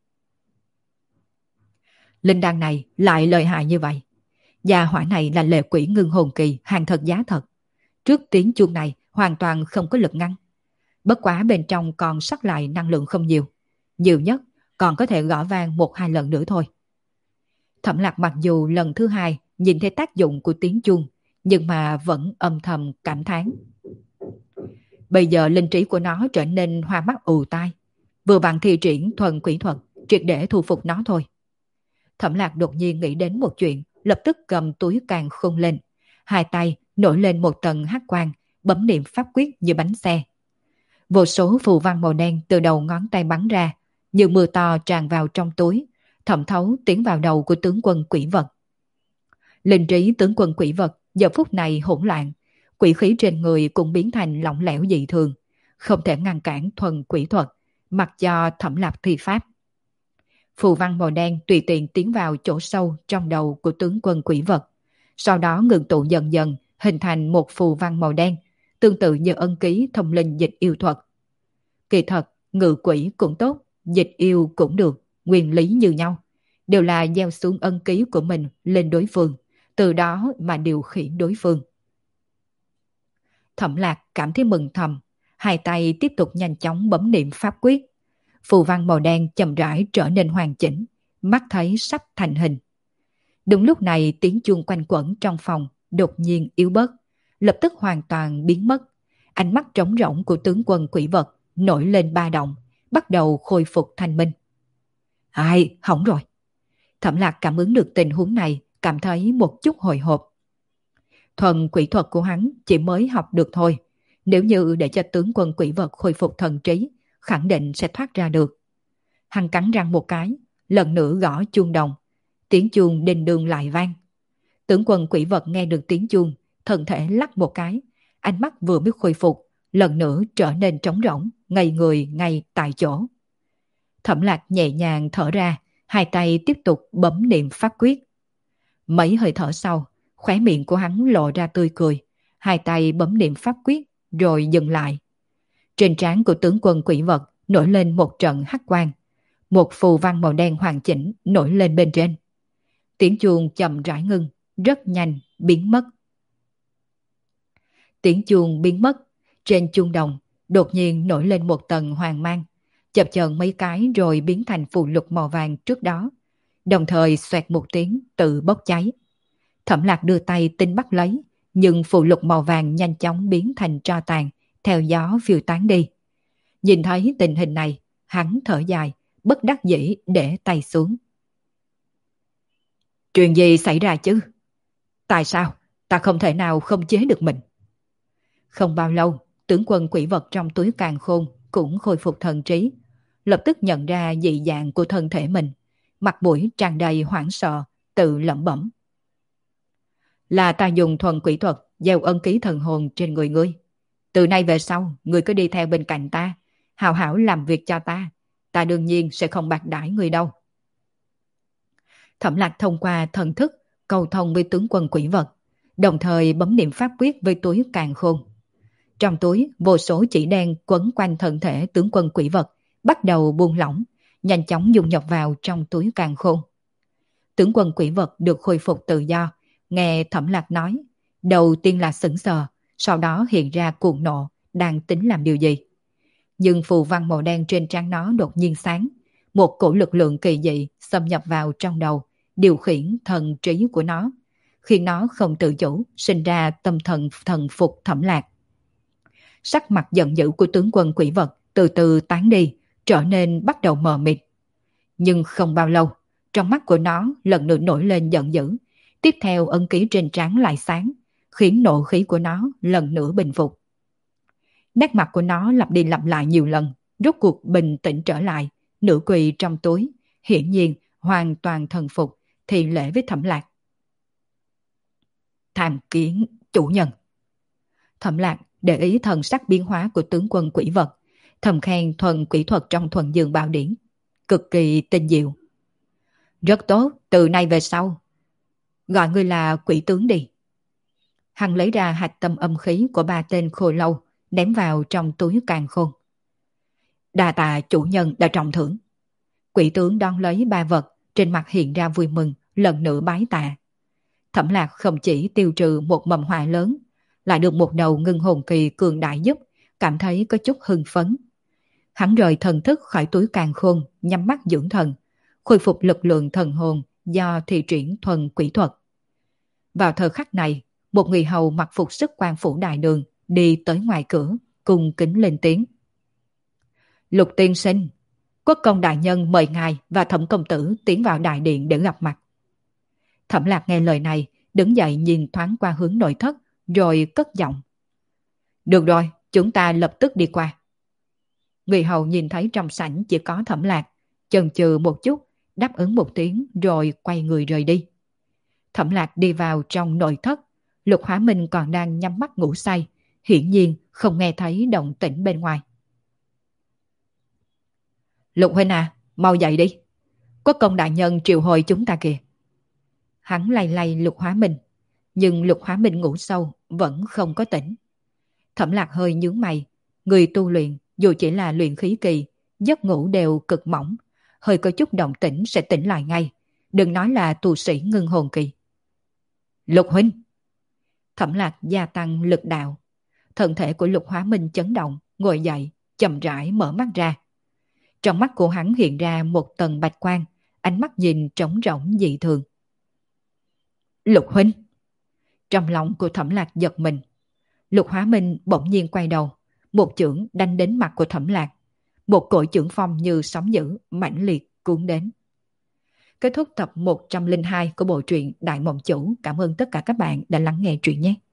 Linh đan này lại lợi hại như vậy. Gia hỏa này là lệ quỷ ngưng hồn kỳ, hàng thật giá thật. Trước tiếng chuông này hoàn toàn không có lực ngăn. Bất quá bên trong còn sót lại năng lượng không nhiều. Nhiều nhất còn có thể gõ vang 1-2 lần nữa thôi. Thẩm Lạc mặc dù lần thứ 2 nhìn thấy tác dụng của tiếng chuông, nhưng mà vẫn âm thầm cảm thán. Bây giờ linh trí của nó trở nên hoa mắt ù tai. Vừa bằng thi triển thuần quỷ thuật, triệt để thu phục nó thôi. Thẩm Lạc đột nhiên nghĩ đến một chuyện, lập tức cầm túi càn khôn lên. Hai tay nổi lên một tầng hắc quang, bấm niệm pháp quyết như bánh xe. Vô số phù văn màu đen từ đầu ngón tay bắn ra, như mưa to tràn vào trong túi, thẩm thấu tiến vào đầu của tướng quân quỷ vật. Linh trí tướng quân quỷ vật giờ phút này hỗn loạn, quỷ khí trên người cũng biến thành lỏng lẻo dị thường, không thể ngăn cản thuần quỷ thuật, mặc cho Thẩm Lạc thi pháp. Phù văn màu đen tùy tiện tiến vào chỗ sâu trong đầu của tướng quân quỷ vật, sau đó ngừng tụ dần dần, hình thành một phù văn màu đen, tương tự như ân ký thông linh dịch yêu thuật. Kỳ thật, ngự quỷ cũng tốt, dịch yêu cũng được, nguyên lý như nhau, đều là gieo xuống ân ký của mình lên đối phương, từ đó mà điều khiển đối phương. Thẩm Lạc cảm thấy mừng thầm, hai tay tiếp tục nhanh chóng bấm niệm pháp quyết. Phù văn màu đen chậm rãi trở nên hoàn chỉnh, mắt thấy sắp thành hình. Đúng lúc này tiếng chuông quanh quẩn trong phòng đột nhiên yếu bớt, lập tức hoàn toàn biến mất. Ánh mắt trống rỗng của tướng quân quỷ vật nổi lên ba động, bắt đầu khôi phục thanh minh. Ai, hỏng rồi. Thẩm Lạc cảm ứng được tình huống này, cảm thấy một chút hồi hộp. Thuần quỷ thuật của hắn chỉ mới học được thôi. Nếu như để cho tướng quân quỷ vật khôi phục thần trí, khẳng định sẽ thoát ra được. Hắn cắn răng một cái, lần nữa gõ chuông đồng. Tiếng chuông đinh đương lại vang. Tướng quân quỷ vật nghe được tiếng chuông, thân thể lắc một cái, ánh mắt vừa mới khôi phục, lần nữa trở nên trống rỗng, ngây người ngay tại chỗ. Thẩm Lạc nhẹ nhàng thở ra, hai tay tiếp tục bấm niệm pháp quyết. Mấy hơi thở sau, khóe miệng của hắn lộ ra tươi cười, hai tay bấm niệm pháp quyết rồi dừng lại. Trên trán của tướng quân quỷ vật nổi lên một trận hắc quang, một phù văn màu đen hoàn chỉnh nổi lên bên trên. Tiếng chuông chậm rãi ngưng, rất nhanh biến mất. Tiếng chuông biến mất, trên chuông đồng đột nhiên nổi lên một tầng hoàng mang, chập chờn mấy cái rồi biến thành phù lục màu vàng trước đó, đồng thời xoẹt một tiếng tự bốc cháy. Thẩm Lạc đưa tay tính bắt lấy, nhưng phù lục màu vàng nhanh chóng biến thành tro tàn, theo gió phiêu tán đi. Nhìn thấy tình hình này, hắn thở dài, bất đắc dĩ để tay xuống. Chuyện gì xảy ra chứ? Tại sao ta không thể nào không chế được mình? Không bao lâu, tướng quân quỷ vật trong túi càn khôn cũng khôi phục thần trí, lập tức nhận ra dị dạng của thân thể mình, mặt mũi tràn đầy hoảng sợ, tự lẩm bẩm. Là ta dùng thuần quỷ thuật gieo ân ký thần hồn trên người ngươi. Từ nay về sau, ngươi cứ đi theo bên cạnh ta, hào hảo làm việc cho ta. Ta đương nhiên sẽ không bạc đãi ngươi đâu. Thẩm Lạc thông qua thần thức cầu thông với tướng quân quỷ vật, đồng thời bấm niệm pháp quyết với túi càn khôn. Trong túi, vô số chỉ đen quấn quanh thân thể tướng quân quỷ vật bắt đầu buông lỏng, nhanh chóng dung nhập vào trong túi càn khôn. Tướng quân quỷ vật được khôi phục tự do, nghe Thẩm Lạc nói, đầu tiên là sững sờ, sau đó hiện ra cuồng nộ, đang tính làm điều gì. Nhưng phù văn màu đen trên trán nó đột nhiên sáng, một cổ lực lượng kỳ dị xâm nhập vào trong đầu, điều khiển thần trí của nó, khiến nó không tự chủ sinh ra tâm thần phục Thẩm Lạc. Sắc mặt giận dữ của tướng quân quỷ vật từ từ tán đi, trở nên bắt đầu mờ mịt. Nhưng không bao lâu, trong mắt của nó lần nữa nổi lên giận dữ, tiếp theo ân ký trên trán lại sáng, khiến nộ khí của nó lần nữa bình phục. Nét mặt của nó lặp đi lặp lại nhiều lần, rốt cuộc bình tĩnh trở lại, nửa quỳ trong túi, hiển nhiên hoàn toàn thần phục, thì lễ với Thẩm Lạc. Tham kiến chủ nhân. Thẩm Lạc để ý thần sắc biến hóa của tướng quân quỷ vật, thầm khen thuần quỷ thuật trong Thuần Dương Bảo Điển, cực kỳ tinh diệu. Rất tốt, từ nay về sau, gọi ngươi là quỷ tướng đi. Hắn lấy ra hạch tâm âm khí của 3 tên khô lâu, ném vào trong túi càn khôn. Đa tạ chủ nhân đã trọng thưởng. Quỷ tướng đón lấy 3 vật, trên mặt hiện ra vui mừng, lần nữa bái tạ. Thẩm Lạc không chỉ tiêu trừ một mầm họa lớn, lại được một đầu ngưng hồn kỳ cường đại giúp, cảm thấy có chút hưng phấn. Hắn rời thần thức khỏi túi càn khôn, nhắm mắt dưỡng thần, khôi phục lực lượng thần hồn do thi triển thuần quỷ thuật. Vào thời khắc này, một người hầu mặc phục sức quan phủ đại đường đi tới ngoài cửa, cung kính lên tiếng. Lục tiên sinh, quốc công đại nhân mời ngài và Thẩm công tử tiến vào đại điện để gặp mặt. Thẩm Lạc nghe lời này, đứng dậy nhìn thoáng qua hướng nội thất, rồi cất giọng. Được rồi, chúng ta lập tức đi qua. Người hầu nhìn thấy trong sảnh chỉ có Thẩm Lạc, chần chừ một chút, đáp ứng một tiếng rồi quay người rời đi. Thẩm Lạc đi vào trong nội thất, Lục Hóa Minh còn đang nhắm mắt ngủ say, hiển nhiên không nghe thấy động tĩnh bên ngoài. Lục huynh à, mau dậy đi. Quốc công đại nhân triệu hồi chúng ta kìa. Hắn lay lay Lục Hóa Minh, nhưng Lục Hóa Minh ngủ sâu vẫn không có tỉnh. Thẩm Lạc hơi nhướng mày, người tu luyện dù chỉ là luyện khí kỳ, giấc ngủ đều cực mỏng, hơi có chút động tĩnh sẽ tỉnh lại ngay, đừng nói là tu sĩ ngưng hồn kỳ. Lục huynh. Thẩm Lạc gia tăng lực đạo, thân thể của Lục Hóa Minh chấn động, ngồi dậy, chậm rãi mở mắt ra. Trong mắt của hắn hiện ra một tầng bạch quang, ánh mắt nhìn trống rỗng dị thường. Lục huynh. Trong lòng của Thẩm Lạc giật mình. Lục Hóa Minh bỗng nhiên quay đầu, một chưởng đánh đến mặt của Thẩm Lạc. Một cội chưởng phong như sóng dữ, mãnh liệt cuốn đến. Kết thúc tập 102 của bộ truyện Đại Mộng Chủ. Cảm ơn tất cả các bạn đã lắng nghe truyện nhé.